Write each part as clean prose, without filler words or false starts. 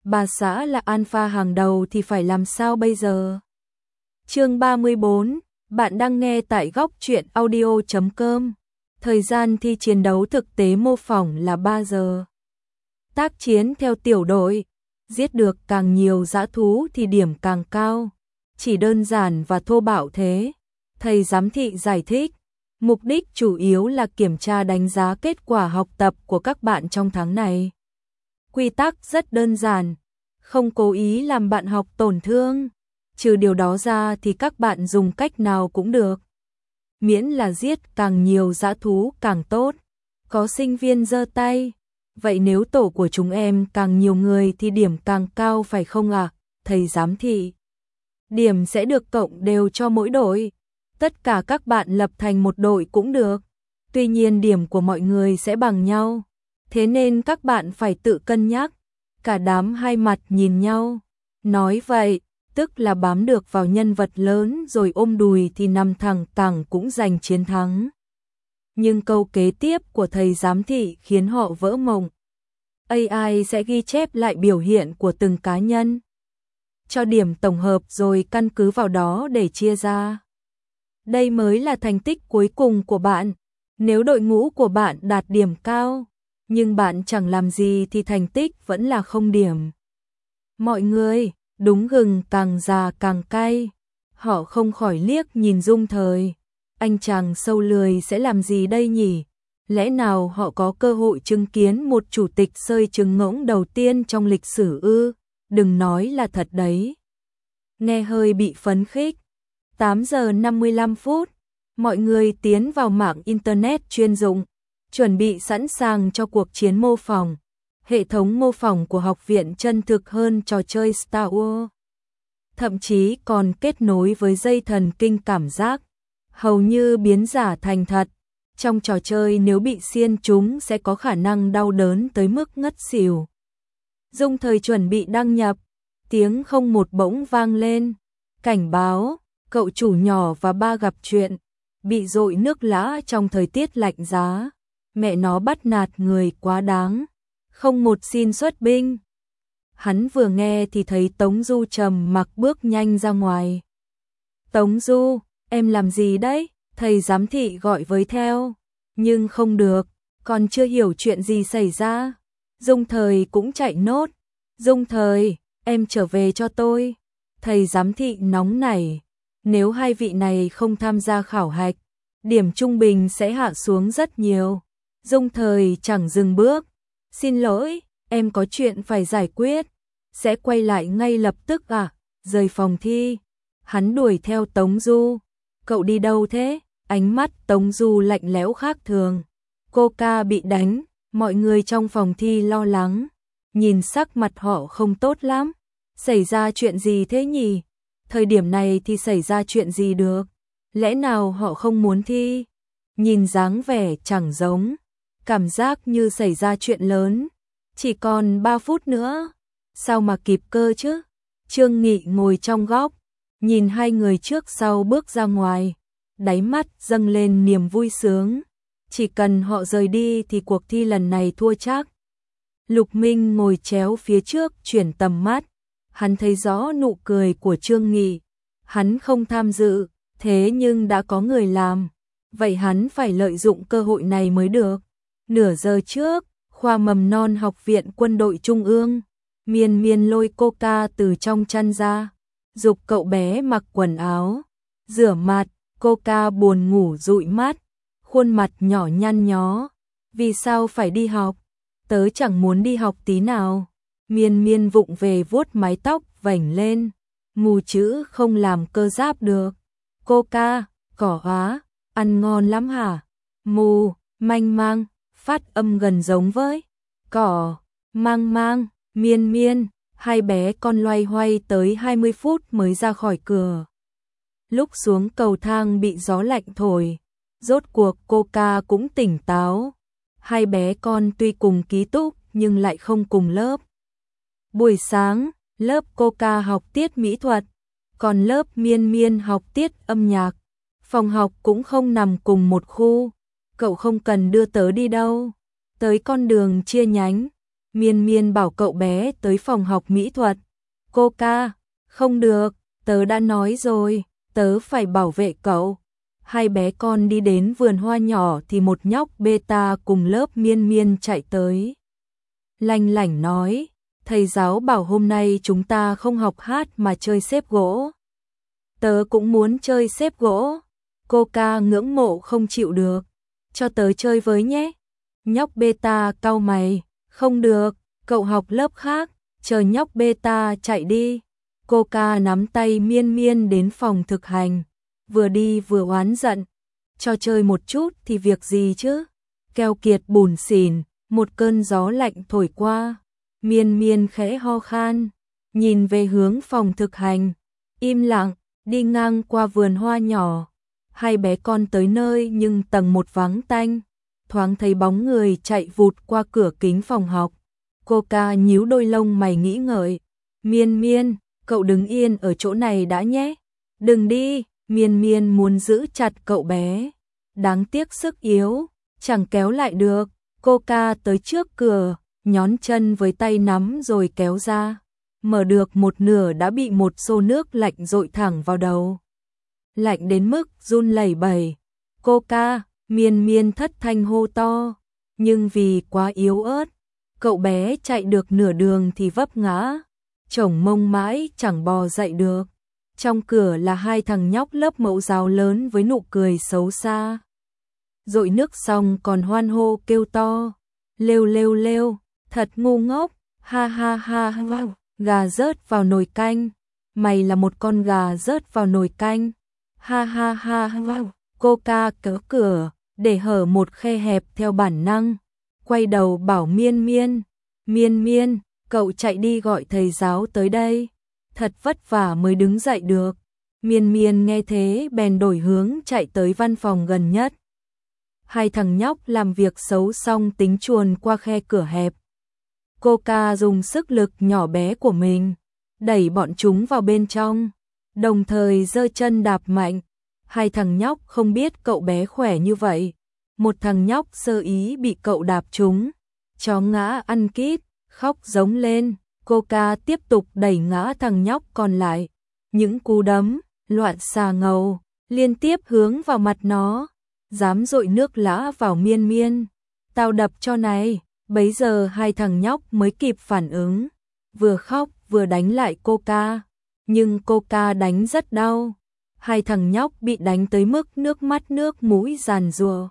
bà xã là alpha hàng đầu thì phải làm sao bây giờ? Chương 34, bạn đang nghe tại góc truyện audio.com. Thời gian thi chiến đấu thực tế mô phỏng là 3 giờ. Tác chiến theo tiểu đội, giết được càng nhiều dã thú thì điểm càng cao. Chỉ đơn giản và thô bạo thế. Thầy giám thị giải thích, mục đích chủ yếu là kiểm tra đánh giá kết quả học tập của các bạn trong tháng này. Quy tắc rất đơn giản, không cố ý làm bạn học tổn thương. Trừ điều đó ra thì các bạn dùng cách nào cũng được. Miễn là giết càng nhiều dã thú càng tốt. Có sinh viên giơ tay. Vậy nếu tổ của chúng em càng nhiều người thì điểm càng cao phải không ạ? Thầy giám thị. Điểm sẽ được cộng đều cho mỗi đội. Tất cả các bạn lập thành một đội cũng được. Tuy nhiên điểm của mọi người sẽ bằng nhau. Thế nên các bạn phải tự cân nhắc. Cả đám hai mặt nhìn nhau. Nói vậy, tức là bám được vào nhân vật lớn rồi ôm đùi thì nằm thẳng cẳng cũng giành chiến thắng. Nhưng câu kế tiếp của thầy giám thị khiến họ vỡ mộng. AI sẽ ghi chép lại biểu hiện của từng cá nhân. Cho điểm tổng hợp rồi căn cứ vào đó để chia ra. Đây mới là thành tích cuối cùng của bạn. Nếu đội ngũ của bạn đạt điểm cao, nhưng bạn chẳng làm gì thì thành tích vẫn là 0 điểm. Mọi người, đúng gừng càng già càng cay. Họ không khỏi liếc nhìn Dung Thời. Anh chàng sâu lười sẽ làm gì đây nhỉ? Lẽ nào họ có cơ hội chứng kiến một chủ tịch sơi trứng ngỗng đầu tiên trong lịch sử ư? Đừng nói là thật đấy. Nghe hơi bị phấn khích. 8 giờ 55 phút, mọi người tiến vào mạng Internet chuyên dụng, chuẩn bị sẵn sàng cho cuộc chiến mô phỏng. Hệ thống mô phỏng của học viện chân thực hơn trò chơi Star Wars. Thậm chí còn kết nối với dây thần kinh cảm giác, hầu như biến giả thành thật. Trong trò chơi nếu bị xiên trúng sẽ có khả năng đau đớn tới mức ngất xỉu. Dung Thời chuẩn bị đăng nhập, tiếng 01 bỗng vang lên. Cảnh báo, cậu chủ nhỏ và ba gặp chuyện, bị dội nước lã trong thời tiết lạnh giá. Mẹ nó bắt nạt người quá đáng. 01 xin xuất binh. Hắn vừa nghe thì thấy Tống Du trầm mặc bước nhanh ra ngoài. Tống Du, em làm gì đấy? Thầy giám thị gọi với theo. Nhưng không được, còn chưa hiểu chuyện gì xảy ra. Dung Thời cũng chạy nốt. Dung Thời, em trở về cho tôi. Thầy giám thị nóng nảy. Nếu hai vị này không tham gia khảo hạch, điểm trung bình sẽ hạ xuống rất nhiều. Dung Thời chẳng dừng bước. Xin lỗi, em có chuyện phải giải quyết. Sẽ quay lại ngay lập tức à? Rời phòng thi. Hắn đuổi theo Tống Du. Cậu đi đâu thế? Ánh mắt Tống Du lạnh lẽo khác thường. Cô ca bị đánh, mọi người trong phòng thi lo lắng. Nhìn sắc mặt họ không tốt lắm. Xảy ra chuyện gì thế nhỉ? Thời điểm này thì xảy ra chuyện gì được? Lẽ nào họ không muốn thi? Nhìn dáng vẻ chẳng giống. Cảm giác như xảy ra chuyện lớn. Chỉ còn 3 phút nữa. Sao mà kịp cơ chứ? Trương Nghị ngồi trong góc, nhìn hai người trước sau bước ra ngoài. Đáy mắt dâng lên niềm vui sướng. Chỉ cần họ rời đi thì cuộc thi lần này thua chắc. Lục Minh ngồi chéo phía trước chuyển tầm mắt. Hắn thấy rõ nụ cười của Trương Nghị. Hắn không tham dự, thế nhưng đã có người làm. Vậy hắn phải lợi dụng cơ hội này mới được. Nửa giờ trước, khoa mầm non học viện quân đội trung ương, Miên Miên lôi Coca từ trong chăn ra, giục cậu bé mặc quần áo, rửa mặt. Coca buồn ngủ dụi mắt, khuôn mặt nhỏ nhăn nhó. Vì sao phải đi học? Tớ chẳng muốn đi học tí nào. Miên Miên vụng về vuốt mái tóc vảnh lên. Mù chữ không làm cơ giáp được. Coca, cỏ hóa, ăn ngon lắm hả? Mù, manh mang, phát âm gần giống với cỏ, mang mang, Miên Miên. Hai bé con loay hoay tới 20 phút mới ra khỏi cửa. Lúc xuống cầu thang bị gió lạnh thổi, rốt cuộc Coca cũng tỉnh táo. Hai bé con tuy cùng ký túc nhưng lại không cùng lớp. Buổi sáng, lớp Coca học tiết mỹ thuật, còn lớp Miên Miên học tiết âm nhạc. Phòng học cũng không nằm cùng một khu. Cậu không cần đưa tớ đi đâu. Tới con đường chia nhánh, Miên Miên bảo cậu bé tới phòng học mỹ thuật. Cô ca, không được, tớ đã nói rồi, tớ phải bảo vệ cậu. Hai bé con đi đến vườn hoa nhỏ thì một nhóc beta cùng lớp Miên Miên chạy tới. Lanh lảnh nói, thầy giáo bảo hôm nay chúng ta không học hát mà chơi xếp gỗ. Tớ cũng muốn chơi xếp gỗ. Cô ca ngưỡng mộ không chịu được. Cho tớ chơi với nhé. Nhóc beta cau mày, không được, cậu học lớp khác, chờ nhóc beta chạy đi. Cô ca nắm tay Miên Miên đến phòng thực hành, vừa đi vừa oán giận. Cho chơi một chút thì việc gì chứ? Keo kiệt bủn xỉn, một cơn gió lạnh thổi qua. Miên Miên khẽ ho khan, nhìn về hướng phòng thực hành, im lặng, đi ngang qua vườn hoa nhỏ. Hai bé con tới nơi nhưng tầng 1 vắng tanh, thoáng thấy bóng người chạy vụt qua cửa kính phòng học. Cô ca nhíu đôi lông mày nghĩ ngợi. Miên Miên, cậu đứng yên ở chỗ này đã nhé. Đừng đi, Miên Miên muốn giữ chặt cậu bé. Đáng tiếc sức yếu, chẳng kéo lại được. Cô ca tới trước cửa, nhón chân với tay nắm rồi kéo ra. Mở được một nửa đã bị một xô nước lạnh dội thẳng vào đầu. Lạnh đến mức run lẩy bẩy. Cô ca, Miên Miên thất thanh hô to. Nhưng vì quá yếu ớt, cậu bé chạy được nửa đường thì vấp ngã. Chổng mông mãi chẳng bò dậy được. Trong cửa là hai thằng nhóc lớp mẫu giáo lớn với nụ cười xấu xa. Dội nước xong còn hoan hô kêu to. Lêu lêu lêu, thật ngu ngốc, ha ha ha ha, gà rớt vào nồi canh. Mày là một con gà rớt vào nồi canh. Ha ha ha ha, cô ca kéo cửa, để hở một khe hẹp theo bản năng. Quay đầu bảo Miên Miên, Miên Miên, cậu chạy đi gọi thầy giáo tới đây. Thật vất vả mới đứng dậy được. Miên Miên nghe thế bèn đổi hướng chạy tới văn phòng gần nhất. Hai thằng nhóc làm việc xấu xong tính chuồn qua khe cửa hẹp. Cô ca dùng sức lực nhỏ bé của mình, đẩy bọn chúng vào bên trong, đồng thời giơ chân đạp mạnh. Hai thằng nhóc không biết cậu bé khỏe như vậy. Một thằng nhóc sơ ý bị cậu đạp trúng, chó ngã ăn kít, khóc giống lên. Cô ca tiếp tục đẩy ngã thằng nhóc còn lại. Những cú đấm, loạn xà ngầu, liên tiếp hướng vào mặt nó. Dám dội nước lã vào Miên Miên. Tao đập cho này. Bấy giờ hai thằng nhóc mới kịp phản ứng. Vừa khóc vừa đánh lại cô ca. Nhưng cô ca đánh rất đau. Hai thằng nhóc bị đánh tới mức nước mắt nước mũi giàn giụa.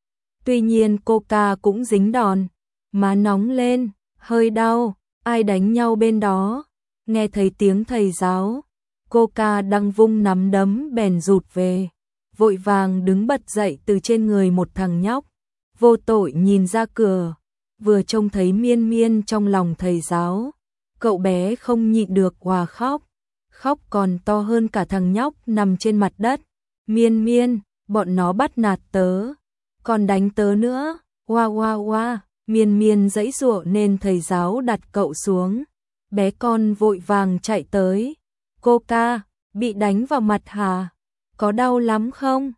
Tuy nhiên cô ca cũng dính đòn. Má nóng lên, hơi đau. Ai đánh nhau bên đó? Nghe thấy tiếng thầy giáo, cô ca đang vung nắm đấm bèn rụt về, vội vàng đứng bật dậy từ trên người một thằng nhóc, vô tội nhìn ra cửa, vừa trông thấy Miên Miên trong lòng thầy giáo, cậu bé không nhịn được òa khóc, khóc còn to hơn cả thằng nhóc nằm trên mặt đất. Miên Miên, bọn nó bắt nạt tớ, còn đánh tớ nữa, oa oa oa. Miên Miên giãy giụa nên thầy giáo đặt cậu xuống. Bé con vội vàng chạy tới. Cô ca, bị đánh vào mặt hả? Có đau lắm không?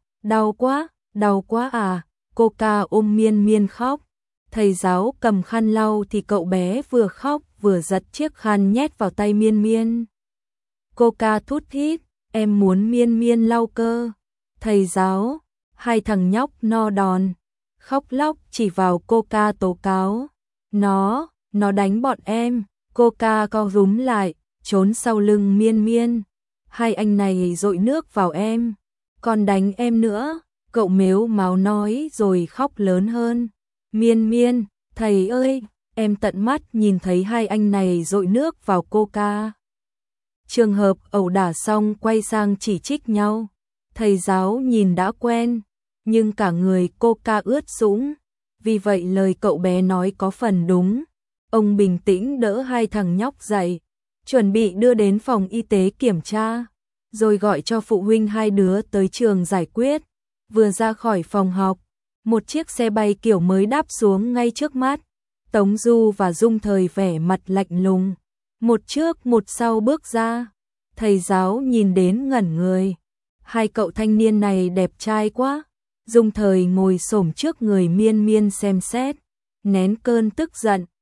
Đau quá à? Cô ca ôm Miên Miên khóc. Thầy giáo cầm khăn lau thì cậu bé vừa khóc vừa giật chiếc khăn nhét vào tay Miên Miên. Cô ca thút thít, em muốn Miên Miên lau cơ. Thầy giáo, hai thằng nhóc no đòn. Khóc lóc chỉ vào cô ca tố cáo. Nó đánh bọn em. Cô ca co rúm lại, trốn sau lưng Miên Miên. Hai anh này dội nước vào em, còn đánh em nữa. Cậu mếu máo nói rồi khóc lớn hơn. Miên Miên, thầy ơi, em tận mắt nhìn thấy hai anh này dội nước vào cô ca. Trường hợp ẩu đả xong quay sang chỉ trích nhau. Thầy giáo nhìn đã quen, nhưng cả người cô ca ướt sũng, vì vậy lời cậu bé nói có phần đúng. Ông bình tĩnh đỡ hai thằng nhóc dậy, chuẩn bị đưa đến phòng y tế kiểm tra, rồi gọi cho phụ huynh hai đứa tới trường giải quyết. Vừa ra khỏi phòng học, một chiếc xe bay kiểu mới đáp xuống ngay trước mắt. Tống Du và Dung Thời vẻ mặt lạnh lùng, một trước một sau bước ra. Thầy giáo nhìn đến ngẩn người, hai cậu thanh niên này đẹp trai quá. Dung Thời ngồi xổm trước người Miên Miên xem xét, nén cơn tức giận,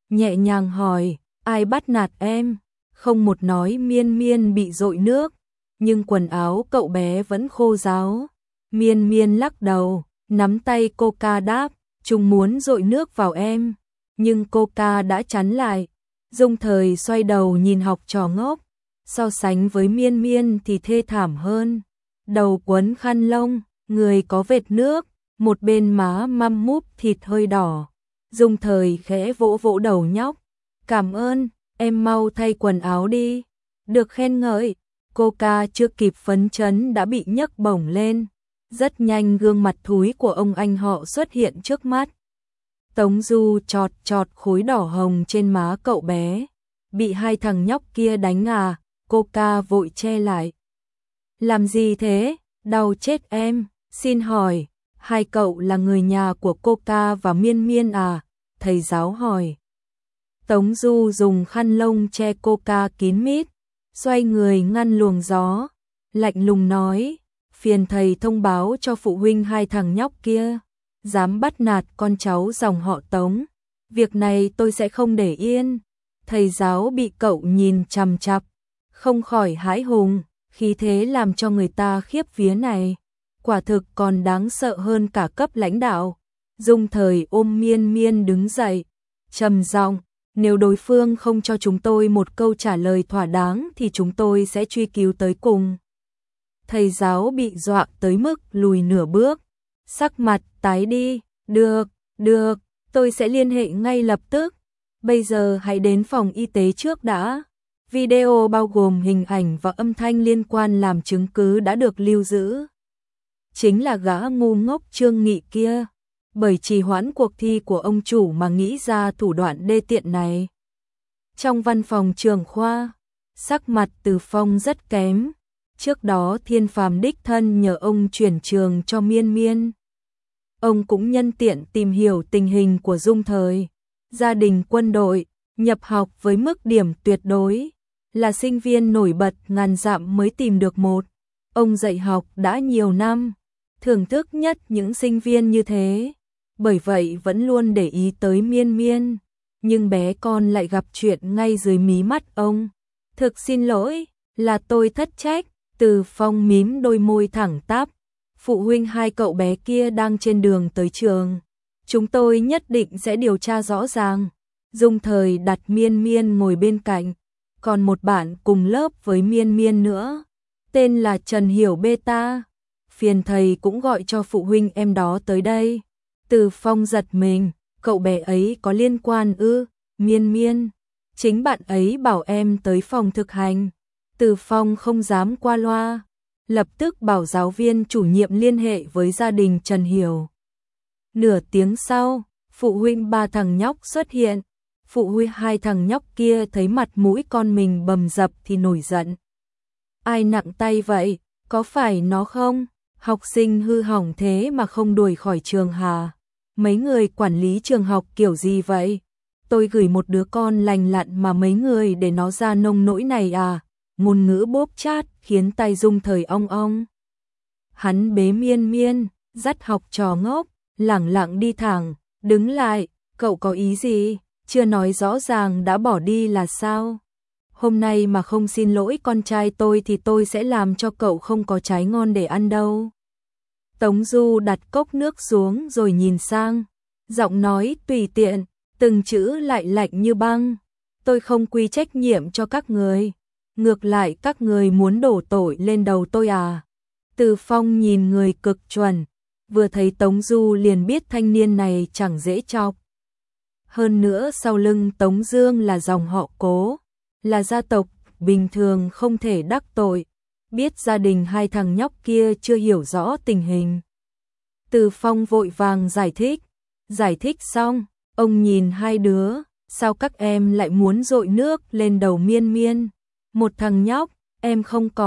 nhẹ nhàng hỏi, ai bắt nạt em? Không một nói Miên Miên bị dội nước, nhưng quần áo cậu bé vẫn khô ráo. Miên Miên lắc đầu, nắm tay Coca đáp, chúng muốn dội nước vào em, nhưng Coca đã chắn lại. Dung Thời xoay đầu nhìn học trò ngốc, so sánh với Miên Miên thì thê thảm hơn. Đầu quấn khăn lông, người có vệt nước, một bên má măm múp thịt hơi đỏ. Dung Thời khẽ vỗ vỗ đầu nhóc, cảm ơn, em mau thay quần áo đi. Được khen ngợi, Coca chưa kịp phấn chấn đã bị nhấc bổng lên. Rất nhanh gương mặt thúi của ông anh họ xuất hiện trước mắt. Tống Du chọt chọt khối đỏ hồng trên má cậu bé. Bị hai thằng nhóc kia đánh à? Coca vội che lại. Làm gì thế? Đau chết em. Xin hỏi, hai cậu là người nhà của Coca và Miên Miên à? Thầy giáo hỏi. Tống Du dùng khăn lông che Coca kín mít, xoay người ngăn luồng gió, lạnh lùng nói, phiền thầy thông báo cho phụ huynh hai thằng nhóc kia, dám bắt nạt con cháu dòng họ Tống, việc này tôi sẽ không để yên. Thầy giáo bị cậu nhìn chằm chằm, không khỏi hãi hùng, khí thế làm cho người ta khiếp vía này, quả thực còn đáng sợ hơn cả cấp lãnh đạo. Dung Thời ôm Miên Miên đứng dậy, trầm giọng, nếu đối phương không cho chúng tôi một câu trả lời thỏa đáng thì chúng tôi sẽ truy cứu tới cùng. Thầy giáo bị dọa tới mức lùi nửa bước, sắc mặt tái đi, được, tôi sẽ liên hệ ngay lập tức. Bây giờ hãy đến phòng y tế trước đã. Video bao gồm hình ảnh và âm thanh liên quan làm chứng cứ đã được lưu giữ. Chính là gã ngu ngốc Trương Nghị kia, bởi trì hoãn cuộc thi của ông chủ mà nghĩ ra thủ đoạn đê tiện này. Trong văn phòng trưởng khoa, sắc mặt Từ Phong rất kém. Trước đó Thiên Phàm đích thân nhờ ông chuyển trường cho Miên Miên. Ông cũng nhân tiện tìm hiểu tình hình của Dung Thời. Gia đình quân đội, nhập học với mức điểm tuyệt đối, là sinh viên nổi bật ngàn dặm mới tìm được một. Ông dạy học đã nhiều năm, thưởng thức nhất những sinh viên như thế. Bởi vậy vẫn luôn để ý tới Miên Miên, nhưng bé con lại gặp chuyện ngay dưới mí mắt ông. Thực xin lỗi, là tôi thất trách. Từ Phong mím đôi môi thẳng tắp. Phụ huynh hai cậu bé kia đang trên đường tới trường. Chúng tôi nhất định sẽ điều tra rõ ràng. Dung Thời đặt Miên Miên ngồi bên cạnh. Còn một bạn cùng lớp với Miên Miên nữa, tên là Trần Hiểu Beta. Phiền thầy cũng gọi cho phụ huynh em đó tới đây. Từ Phong giật mình, cậu bé ấy có liên quan ư? Miên Miên, chính bạn ấy bảo em tới phòng thực hành. Từ Phong không dám qua loa, lập tức bảo giáo viên chủ nhiệm liên hệ với gia đình Trần Hiểu. Nửa tiếng sau, phụ huynh ba thằng nhóc xuất hiện. Phụ huynh hai thằng nhóc kia thấy mặt mũi con mình bầm dập thì nổi giận. Ai nặng tay vậy? Có phải nó không? Học sinh hư hỏng thế mà không đuổi khỏi trường hả? Mấy người quản lý trường học kiểu gì vậy? Tôi gửi một đứa con lành lặn mà mấy người để nó ra nông nỗi này à? Ngôn ngữ bóp chát khiến tay Dung Thời ong ong. Hắn bế Miên Miên, dắt học trò ngốc, lẳng lặng đi thẳng, đứng lại, cậu có ý gì? Chưa nói rõ ràng đã bỏ đi là sao? Hôm nay mà không xin lỗi con trai tôi thì tôi sẽ làm cho cậu không có trái ngon để ăn đâu. Tống Du đặt cốc nước xuống rồi nhìn sang, giọng nói tùy tiện, từng chữ lại lạnh như băng. Tôi không quy trách nhiệm cho các người. Ngược lại các người muốn đổ tội lên đầu tôi à? Từ Phong nhìn người cực chuẩn, vừa thấy Tống Du liền biết thanh niên này chẳng dễ chọc. Hơn nữa sau lưng Tống Dương là dòng họ Cố, là gia tộc bình thường không thể đắc tội. Biết gia đình hai thằng nhóc kia chưa hiểu rõ tình hình. Từ Phong vội vàng giải thích xong, ông nhìn hai đứa, sao các em lại muốn dội nước lên đầu Miên Miên? Một thằng nhóc, em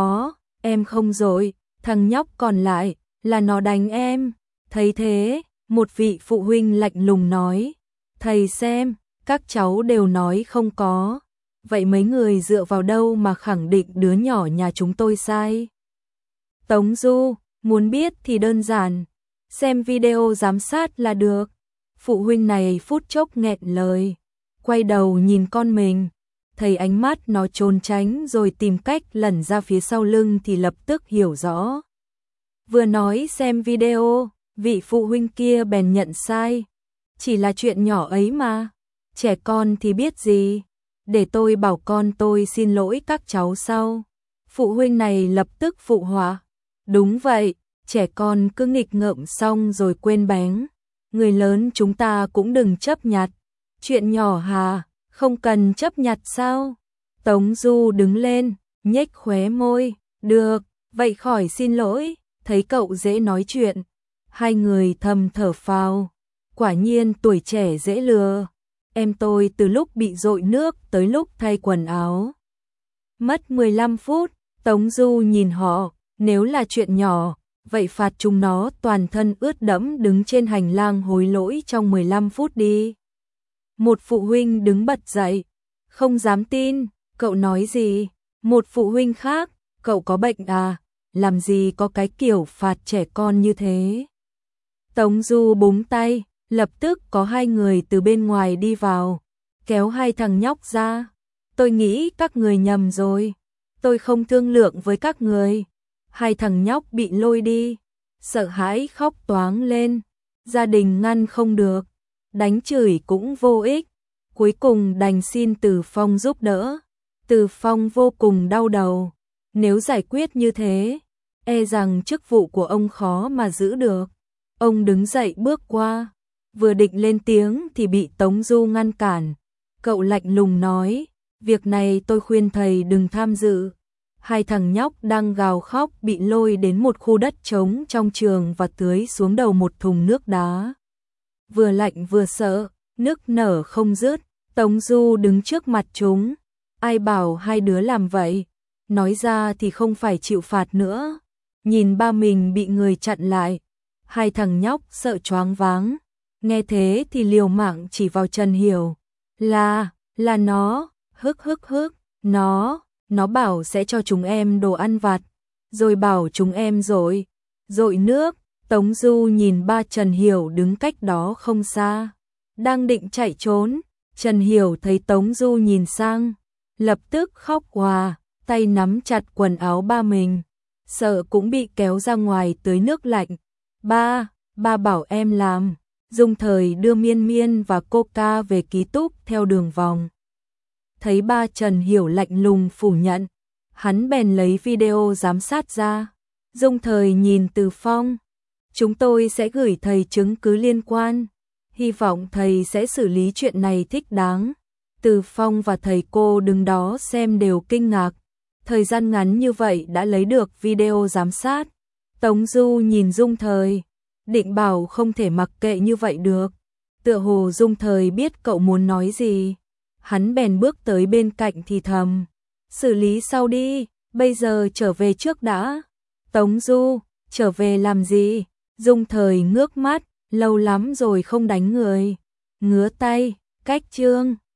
không dội, thằng nhóc còn lại, là nó đánh em. Thấy thế, một vị phụ huynh lạnh lùng nói, thầy xem, các cháu đều nói không có. Vậy mấy người dựa vào đâu mà khẳng định đứa nhỏ nhà chúng tôi sai? Tống Du, muốn biết thì đơn giản, xem video giám sát là được. Phụ huynh này phút chốc nghẹn lời. quay đầu nhìn con mình, thấy ánh mắt nó trốn tránh rồi tìm cách lẩn ra phía sau lưng thì lập tức hiểu rõ. Vừa nói xem video, vị phụ huynh kia bèn nhận sai. Chỉ là chuyện nhỏ ấy mà, trẻ con thì biết gì, để tôi bảo con tôi xin lỗi các cháu sau. Phụ huynh này lập tức phụ họa. Đúng vậy, trẻ con cứ nghịch ngợm xong rồi quên bén. Người lớn chúng ta cũng đừng chấp nhặt. Chuyện nhỏ hà, không cần chấp nhặt sao? Tống Du đứng lên, nhếch khóe môi. Được, vậy khỏi xin lỗi, thấy cậu dễ nói chuyện. Hai người thầm thở phào. Quả nhiên tuổi trẻ dễ lừa. Em tôi từ lúc bị dội nước tới lúc thay quần áo mất 15 phút. Tống Du nhìn họ, nếu là chuyện nhỏ, vậy phạt chúng nó toàn thân ướt đẫm đứng trên hành lang hối lỗi trong 15 phút đi. Một phụ huynh đứng bật dậy, không dám tin, cậu nói gì? Một phụ huynh khác, cậu có bệnh à? Làm gì có cái kiểu phạt trẻ con như thế? Tống Du búng tay, lập tức có hai người từ bên ngoài đi vào, kéo hai thằng nhóc ra. Tôi nghĩ các người nhầm rồi, tôi không thương lượng với các người. Hai thằng nhóc bị lôi đi, sợ hãi khóc toáng lên, gia đình ngăn không được, đánh chửi cũng vô ích, cuối cùng đành xin Từ Phong giúp đỡ. Từ Phong vô cùng đau đầu, nếu giải quyết như thế, e rằng chức vụ của ông khó mà giữ được. Ông đứng dậy bước qua, vừa định lên tiếng thì bị Tống Du ngăn cản. Cậu lạnh lùng nói, việc này tôi khuyên thầy đừng tham dự. Hai thằng nhóc đang gào khóc bị lôi đến một khu đất trống trong trường và tưới xuống đầu một thùng nước đá. Vừa lạnh vừa sợ, nức nở không dứt. Tống Du đứng trước mặt chúng. Ai bảo hai đứa làm vậy? Nói ra thì không phải chịu phạt nữa. Nhìn ba mình bị người chặn lại, hai thằng nhóc sợ choáng váng. Nghe thế thì liều mạng chỉ vào Trần Hiểu. Là nó, hức, nó bảo sẽ cho chúng em đồ ăn vặt, rồi bảo chúng em dội nước. Tống Du nhìn ba Trần Hiểu đứng cách đó không xa, đang định chạy trốn. Trần Hiểu thấy Tống Du nhìn sang, lập tức khóc òa, tay nắm chặt quần áo ba mình, sợ cũng bị kéo ra ngoài tưới nước lạnh. Ba bảo em làm. Dung Thời đưa Miên Miên và Coca về ký túc theo đường vòng. Thấy ba Trần Hiểu lạnh lùng phủ nhận, hắn bèn lấy video giám sát ra. Dung Thời nhìn Từ Phong, chúng tôi sẽ gửi thầy chứng cứ liên quan, hy vọng thầy sẽ xử lý chuyện này thích đáng. Từ Phong và thầy cô đứng đó xem đều kinh ngạc, thời gian ngắn như vậy đã lấy được video giám sát. Tống Du nhìn Dung Thời, định bảo không thể mặc kệ như vậy được. Tựa hồ Dung Thời biết cậu muốn nói gì, hắn bèn bước tới bên cạnh thì thầm, xử lý sau đi, bây giờ trở về trước đã. Tống Du, trở về làm gì? Dung Thời ngước mắt, lâu lắm rồi không đánh người. Ngứa tay, cách chương.